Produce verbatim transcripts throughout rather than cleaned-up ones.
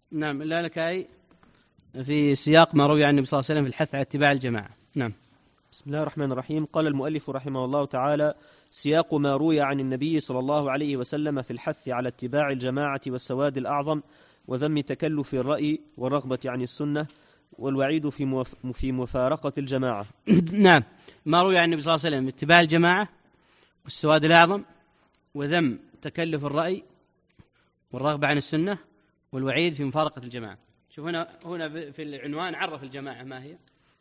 نعم إلا لك أي في سياق ما روي عن النبي صلى الله عليه وسلم في الحث على اتباع الجماعة. نعم. بسم الله الرحمن الرحيم. قال المؤلف رحمه الله تعالى: سياق ما روي عن النبي صلى الله عليه وسلم في الحث على اتباع الجماعة والسواد الأعظم وذم تكلف الرأي والرغبة عن السنة والوعيد في موف... في مفارقة الجماعة. نعم، ما روي عن النبي صلى الله عليه وسلم اتباع الجماعة والسواد الأعظم وذم تكلف الرأي والرغبة عن السنة والوعيد في مفارقة الجماعة. شوف هنا هنا في العنوان عرف الجماعة ما هي،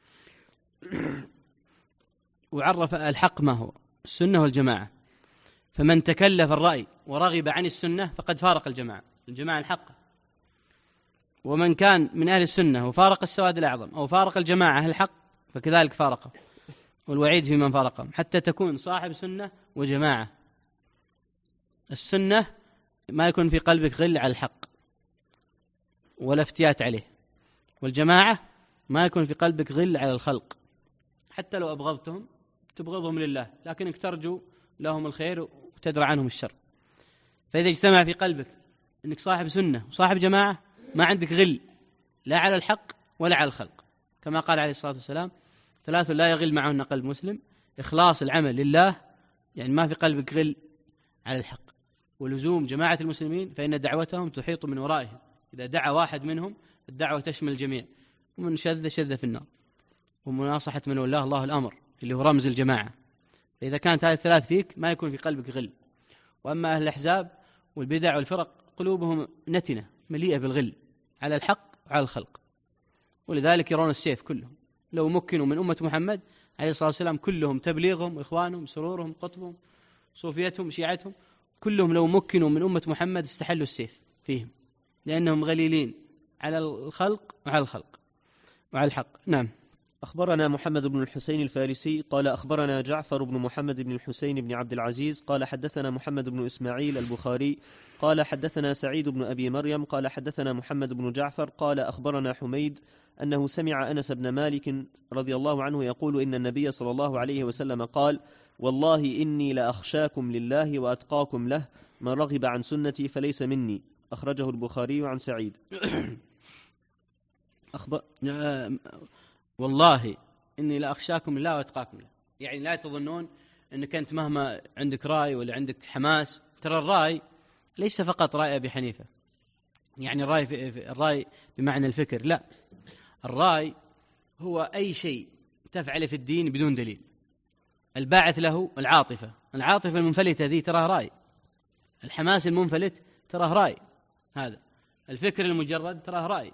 وعرف الحق ما هو السنة والجماعة. فمن تكلف الرأي ورغب عن السنة فقد فارق الجماعة، الجماعة الحق. ومن كان من أهل السنة وفارق السواد الأعظم أو فارق الجماعة أهل الحق فكذلك فارقه، والوعيد في من فارقهم، حتى تكون صاحب سنة وجماعة. السنة ما يكون في قلبك غل على الحق ولا افتيات عليه، والجماعة ما يكون في قلبك غل على الخلق، حتى لو أبغضتهم تبغضهم لله لكنك ترجو لهم الخير وتدرى عنهم الشر. فإذا اجتمع في قلبك أنك صاحب سنة وصاحب جماعة ما عندك غل لا على الحق ولا على الخلق، كما قال عليه الصلاة والسلام: ثلاث لا يغل معهن قلب مسلم: إخلاص العمل لله، يعني ما في قلبك غل على الحق، ولزوم جماعة المسلمين فإن دعوتهم تحيط من ورائهم، إذا دعا واحد منهم الدعوة تشمل الجميع، ومن شذ شذ في النار، ومناصحة من ولاه الله الأمر اللي هو رمز الجماعة. فإذا كانت هذه الثلاث فيك ما يكون في قلبك غل. وأما أهل الأحزاب والبدع والفرق قلوبهم نتنة مليئة بالغل على الحق وعلى الخلق، ولذلك يرون السيف كلهم. لو مكنوا من أمة محمد عليه الصلاة والسلام كلهم، تبليغهم إخوانهم سرورهم قطبهم صوفيتهم شيعتهم، كلهم لو مكنوا من أمة محمد استحلوا السيف فيهم، لأنهم غليلين على الخلق وعلى الخلق وعلى الحق. نعم. أخبرنا محمد بن الحسين الفارسي قال أخبرنا جعفر بن محمد بن الحسين بن عبد العزيز قال حدثنا محمد بن إسماعيل البخاري قال حدثنا سعيد بن أبي مريم قال حدثنا محمد بن جعفر قال أخبرنا حميد أنه سمع أنس بن مالك رضي الله عنه يقول إن النبي صلى الله عليه وسلم قال: والله إني لأخشاكم لله وأتقاكم له، من رغب عن سنتي فليس مني. أخرجه البخاري عن سعيد. أخبر والله إني لأخشاكم لله وأتقاكم له، يعني لا تظنون أنك أنت مهما عندك رأي ولا عندك حماس، ترى الرأي ليس فقط رأي أبي حنيفة، يعني الرأي, في الرأي بمعنى الفكر، لا، الرأي هو أي شيء تفعله في الدين بدون دليل. الباعث له العاطفة، العاطفة المنفلتة ذي تراه رأي، الحماس المنفلت تراه رأي، هذا الفكر المجرد تراه رأي.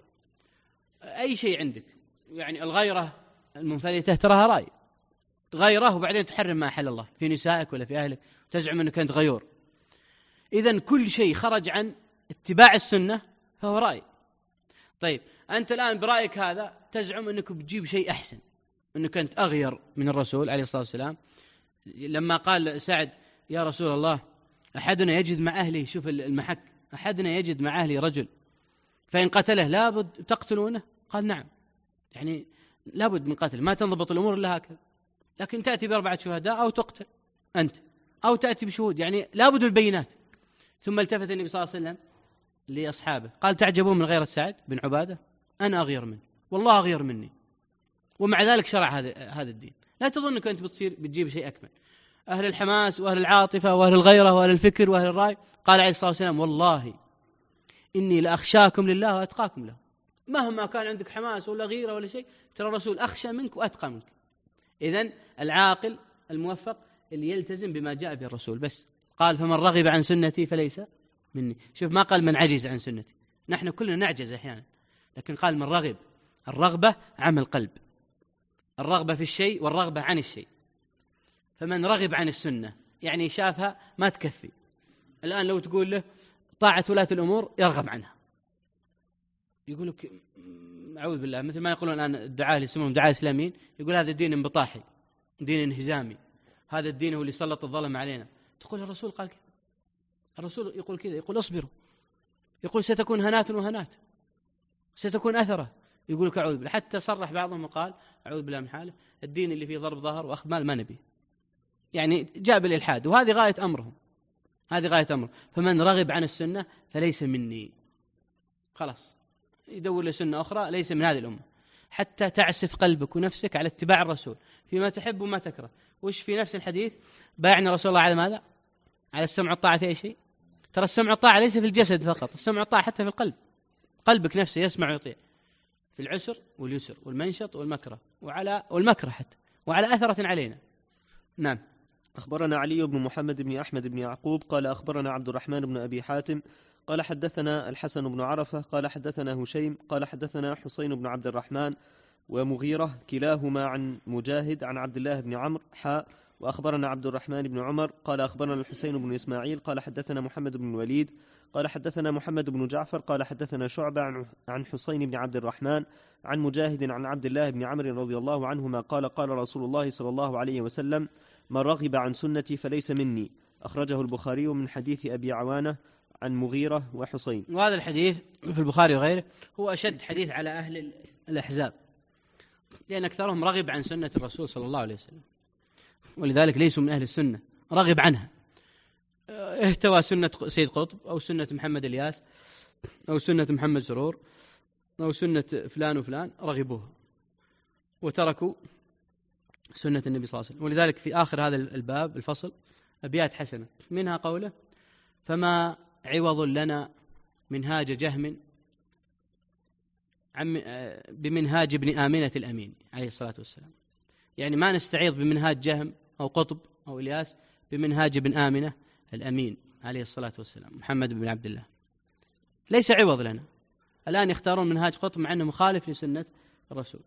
أي شيء عندك، يعني الغيرة المنفلتة تراها رأي، غيره وبعدين تحرم ما أحل الله في نسائك ولا في أهلك، تزعم أنك أنت غيور. إذن كل شيء خرج عن اتباع السنة فهو رأي. طيب أنت الآن برأيك هذا تزعم أنك بتجيب شيء أحسن، أنك أنت أغير من الرسول عليه الصلاة والسلام. لما قال سعد: يا رسول الله أحدنا يجد مع أهله، شوف المحك، أحدنا يجد مع أهله رجل فإن قتله لابد تقتلونه؟ قال: نعم، يعني لابد من قتل، ما تنضبط الأمور إلا هكذا، لكن تأتي بأربعة شهداء أو تقتل أنت أو تأتي بشهود، يعني لابد البينات. ثم التفت النبي صلى الله عليه وسلم لأصحابه قال: تعجبون من غيرة سعد بن عبادة؟ أنا أغير منه، والله أغير مني، ومع ذلك شرع هذا هذا الدين. لا تظنك أنت بتصير بتجيب شيء أكمل. أهل الحماس وأهل العاطفة وأهل الغيرة وأهل الفكر وأهل الرأي، قال عليه الصلاة والسلام: والله إني لأخشاكم لله وأتقاكم له. مهما كان عندك حماس ولا غيرة ولا شيء، ترى الرسول أخشى منك وأتقى منك. إذن العاقل الموفق اللي يلتزم بما جاء به الرسول بس. قال: فمن رغب عن سنتي فليس مني. شوف، ما قال من عجز عن سنتي، نحن كلنا نعجز أحيانا، لكن قال من رغب. الرغبة عمل قلب، الرغبة في الشيء والرغبة عن الشيء. فمن رغب عن السنة يعني شافها ما تكفي. الآن لو تقول له طاعة ولاة الأمور يرغب عنها، يقول لك أعوذ بالله، مثل ما يقولون الآن الدعاة اللي يسمونهم دعاة إسلاميين، يقول هذا الدين انبطاحي، دين انهزامي، هذا الدين هو اللي سلط الظلم علينا. تقول الرسول قال كذا، الرسول يقول كذا، يقول اصبروا، يقول ستكون هنات وهنات، ستكون أثرة، يقول لك أعوذ بالله. حتى صرح بعضهم وقال أعوذ بالله من حاله، الدين اللي فيه ضرب ظهر وأخذ مال ما نبي، يعني جاء بالإلحاد، وهذه غاية أمرهم، هذه غاية أمر. فمن رغب عن السنة فليس مني. خلاص يدور لسنة أخرى ليس من هذه الأمة، حتى تعسف قلبك ونفسك على اتباع الرسول فيما تحب وما تكره. وش في نفس الحديث؟ بايعنا رسول الله على ماذا؟ على السمع والطاعة في أي شيء. ترى السمع والطاعة ليس في الجسد فقط، السمع والطاعة حتى في القلب، قلبك نفسه يسمع ويطيع في العسر واليسر والمنشط والمكره وعلى والمكره حتى وعلى أثرة علينا. نعم. أخبرنا علي بن محمد بن أحمد بن يعقوب قال أخبرنا عبد الرحمن بن أبي حاتم قال حدثنا الحسن بن عرفة قال حدثنا هشيم قال حدثنا حسين بن عبد الرحمن ومغيرة كلاهما عن مجاهد عن عبد الله بن عمرو حاء. وأخبرنا عبد الرحمن بن عمر قال أخبرنا الحسين بن إسماعيل قال حدثنا محمد بن الوليد قال حدثنا محمد بن جعفر قال حدثنا شعبة عن حسين بن عبد الرحمن عن مجاهد عن عبد الله بن عمرو رضي الله عنهما قال قال رسول الله صلى الله عليه وسلم: من رغب عن سنتي فليس مني. أخرجه البخاري من حديث أبي عوانة عن مغيرة وحسين. وهذا الحديث في البخاري وغيره هو أشد حديث على أهل الأحزاب، لأن أكثرهم رغب عن سنة الرسول صلى الله عليه وسلم، ولذلك ليسوا من أهل السنة، رغب عنها، اهتوى سنة سيد قطب أو سنة محمد الياس أو سنة محمد سرور أو سنة فلان وفلان، رغبوها وتركوا سنة النبي صلى الله عليه وسلم. ولذلك في آخر هذا الباب الفصل أبيات حسنة، منها قوله: فما عوض لنا منهاج جهم بمنهاج ابن آمنة الأمين عليه الصلاة والسلام. يعني ما نستعيض بمنهاج جهم أو قطب أو إلياس بمنهاج ابن آمنة الأمين عليه الصلاة والسلام محمد بن عبد الله، ليس عوض لنا. الآن يختارون منهاج قطب مع أنه مخالف لسنة الرسول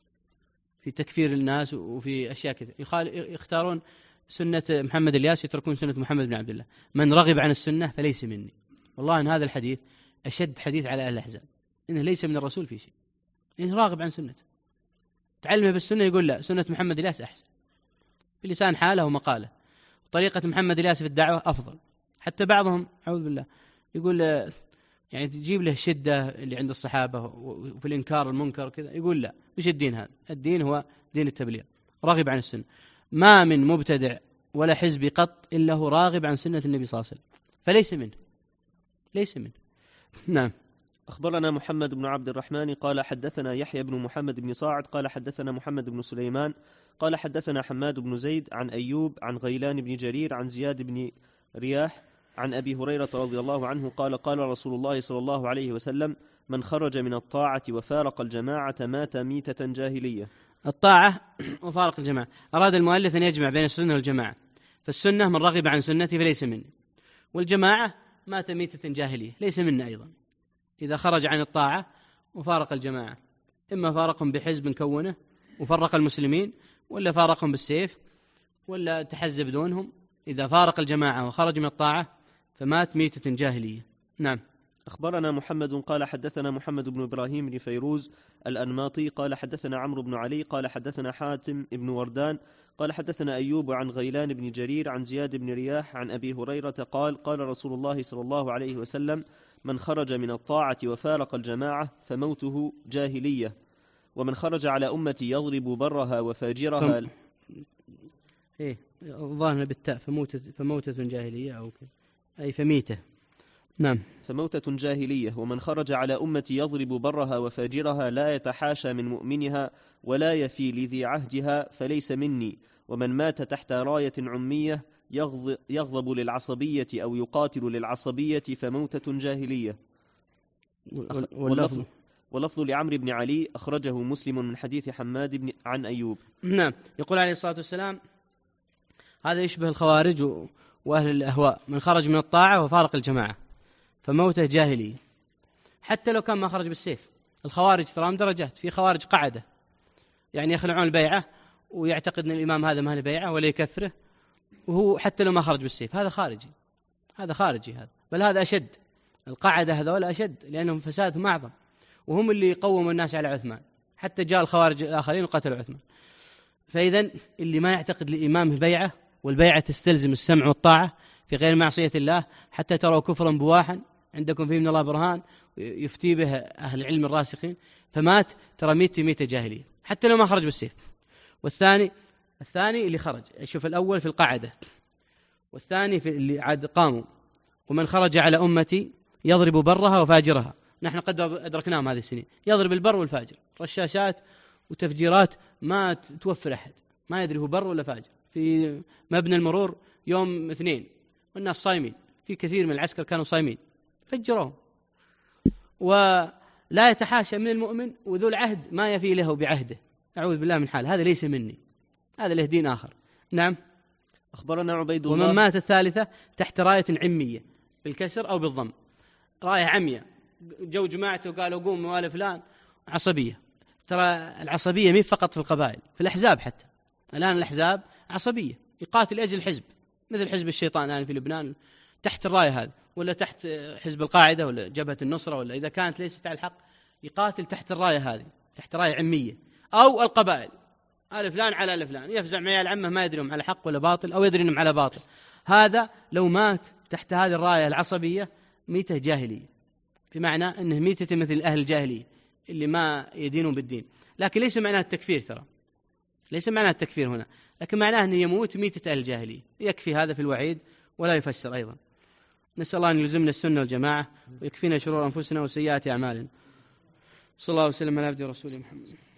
في تكفير الناس وفي أشياء كثيرة، يختارون سنة محمد الياس يتركون سنة محمد بن عبد الله. من رغب عن السنة فليس مني. والله أن هذا الحديث أشد حديث على أهل الأحزاب، إنه ليس من الرسول في شيء، إنه راغب عن سنته. تعلمه بالسنة يقول لا، سنة محمد الياس أحسن بلسان حاله ومقاله. طريقة محمد الياس في الدعوة أفضل. حتى بعضهم أعوذ بالله يقول يعني تجيب له شدة اللي عند الصحابة وفي الإنكار المنكر كذا، يقول لا، مش الدين هذا، الدين هو دين التبليغ. راغب عن السنة. ما من مبتدع ولا حزب قط إلا هو راغب عن سنة النبي صلى الله عليه وسلم، فليس منه، ليس منه. نعم. أخبرنا محمد بن عبد الرحمن قال حدثنا يحيى بن محمد بن صاعد قال حدثنا محمد بن سليمان قال حدثنا حماد بن زيد عن أيوب عن غيلان بن جرير عن زياد بن رياح عن أبي هريرة رضي الله عنه قال قال رسول الله صلى الله عليه وسلم: من خرج من الطاعة وفارق الجماعة مات ميتة جاهلية. الطاعة وفارق الجماعة، أراد المؤلف أن يجمع بين السنة والجماعة، فالسنة من رغب عن سنتي فليس مني، والجماعة مات ميتة جاهلية ليس منا أيضا. إذا خرج عن الطاعة وفارق الجماعة، إما فارقهم بحزب كونه وفرق المسلمين، ولا فارقهم بالسيف، ولا تحزب دونهم. إذا فارق الجماعة وخرج من الطاعة فمات ميتة جاهلية. نعم. أخبرنا محمد قال حدثنا محمد بن إبراهيم بن فيروز الأنماطي قال حدثنا عمرو بن علي قال حدثنا حاتم بن وردان قال حدثنا أيوب عن غيلان بن جرير عن زياد بن رياح عن أبي هريرة قال قال رسول الله صلى الله عليه وسلم: من خرج من الطاعة وفارق الجماعة فموته جاهلية، ومن خرج على أمتي يضرب برها وفاجرها. إيه ظاهر بالتاء فموتة فموتة جاهلية أو كذا، أي فميتة. نعم. فموتة جاهلية. ومن خرج على أمتي يضرب برها وفاجرها لا يتحاشى من مؤمنها ولا يفي لذي عهدها فليس مني. ومن مات تحت راية عمية يغضب للعصبية أو يقاتل للعصبية فموتة جاهلية. واللفظ, واللفظ لعمرو بن علي أخرجه مسلم من حديث حماد بن عن أيوب. نعم. يقول عليه الصلاة والسلام: هذا يشبه الخوارج وأهل الأهواء، من خرج من الطاعة وفارق الجماعة فموته جاهلية، حتى لو كان ما خرج بالسيف. الخوارج ترى درجات، في خوارج قعدة يعني يخلعون البيعة ويعتقد أن الإمام هذا ما له بيعة ولا يكفره، وهو حتى لو ما خرج بالسيف، هذا خارجي، هذا خارجي هذا، بل هذا أشد. القاعدة هذول أشد لأنهم فسادهم أعظم، وهم اللي قوموا الناس على عثمان، حتى جاء الخوارج الآخرين وقتلوا عثمان. فإذا اللي ما يعتقد الإمام البيعة، والبيعة تستلزم السمع والطاعة في غير معصية الله، حتى تروا كفرا بواحا عندكم فيه من الله برهان يفتي به أهل العلم الراسخين، فمات ترى ميت ميت جاهلية حتى لو ما خرج بالسيف. والثاني الثاني اللي خرج، شوف الأول في القاعدة والثاني في اللي عاد قاموا. ومن خرج على أمتي يضرب برها وفاجرها، نحن قد أدركناهم هذه السنين، يضرب البر والفاجر، رشاشات وتفجيرات ما توفر أحد، ما يدري هو بر ولا فاجر. في مبنى المرور يوم اثنين والناس صايمين، في كثير من العسكر كانوا صايمين فجروهم. ولا يتحاشى من المؤمن وذو العهد ما يفي له بعهده، أعوذ بالله من حال، هذا ليس مني، هذا له دين آخر. نعم. أخبرنا عبيد الله. ومن مات الثالثة تحت راية عمية بالكسر أو بالضم، راية عمية، جو جماعته وقالوا قوم موالي فلان، عصبية. ترى العصبية مي فقط في القبائل، في الأحزاب حتى الآن الأحزاب عصبية، يقاتل أجل حزب، مثل حزب الشيطان الآن في لبنان تحت الراية هذه، ولا تحت حزب القاعدة ولا جبهة النصرة، ولا إذا كانت ليست على الحق يقاتل تحت الراية هذه، تحت راية عمية. أو القبائل، آل فلان على آل فلان، يفزع معي العمة ما يدري هم على حق ولا باطل، أو يدري انهم على باطل. هذا لو مات تحت هذه الراية العصبية ميتة جاهلية، بمعنى أنه ميتة مثل أهل الجاهلية اللي ما يدينون بالدين. لكن ليس معناه التكفير، ترى ليس معناه التكفير هنا، لكن معناه أنه يموت ميتة أهل الجاهلية. يكفي هذا في الوعيد ولا يفسر أيضا. نسأل الله أن يلزمنا السنة والجماعة ويكفينا شرور أنفسنا وسيئات أعمالنا. صلى الله وسلم على عبده ورسوله محمد.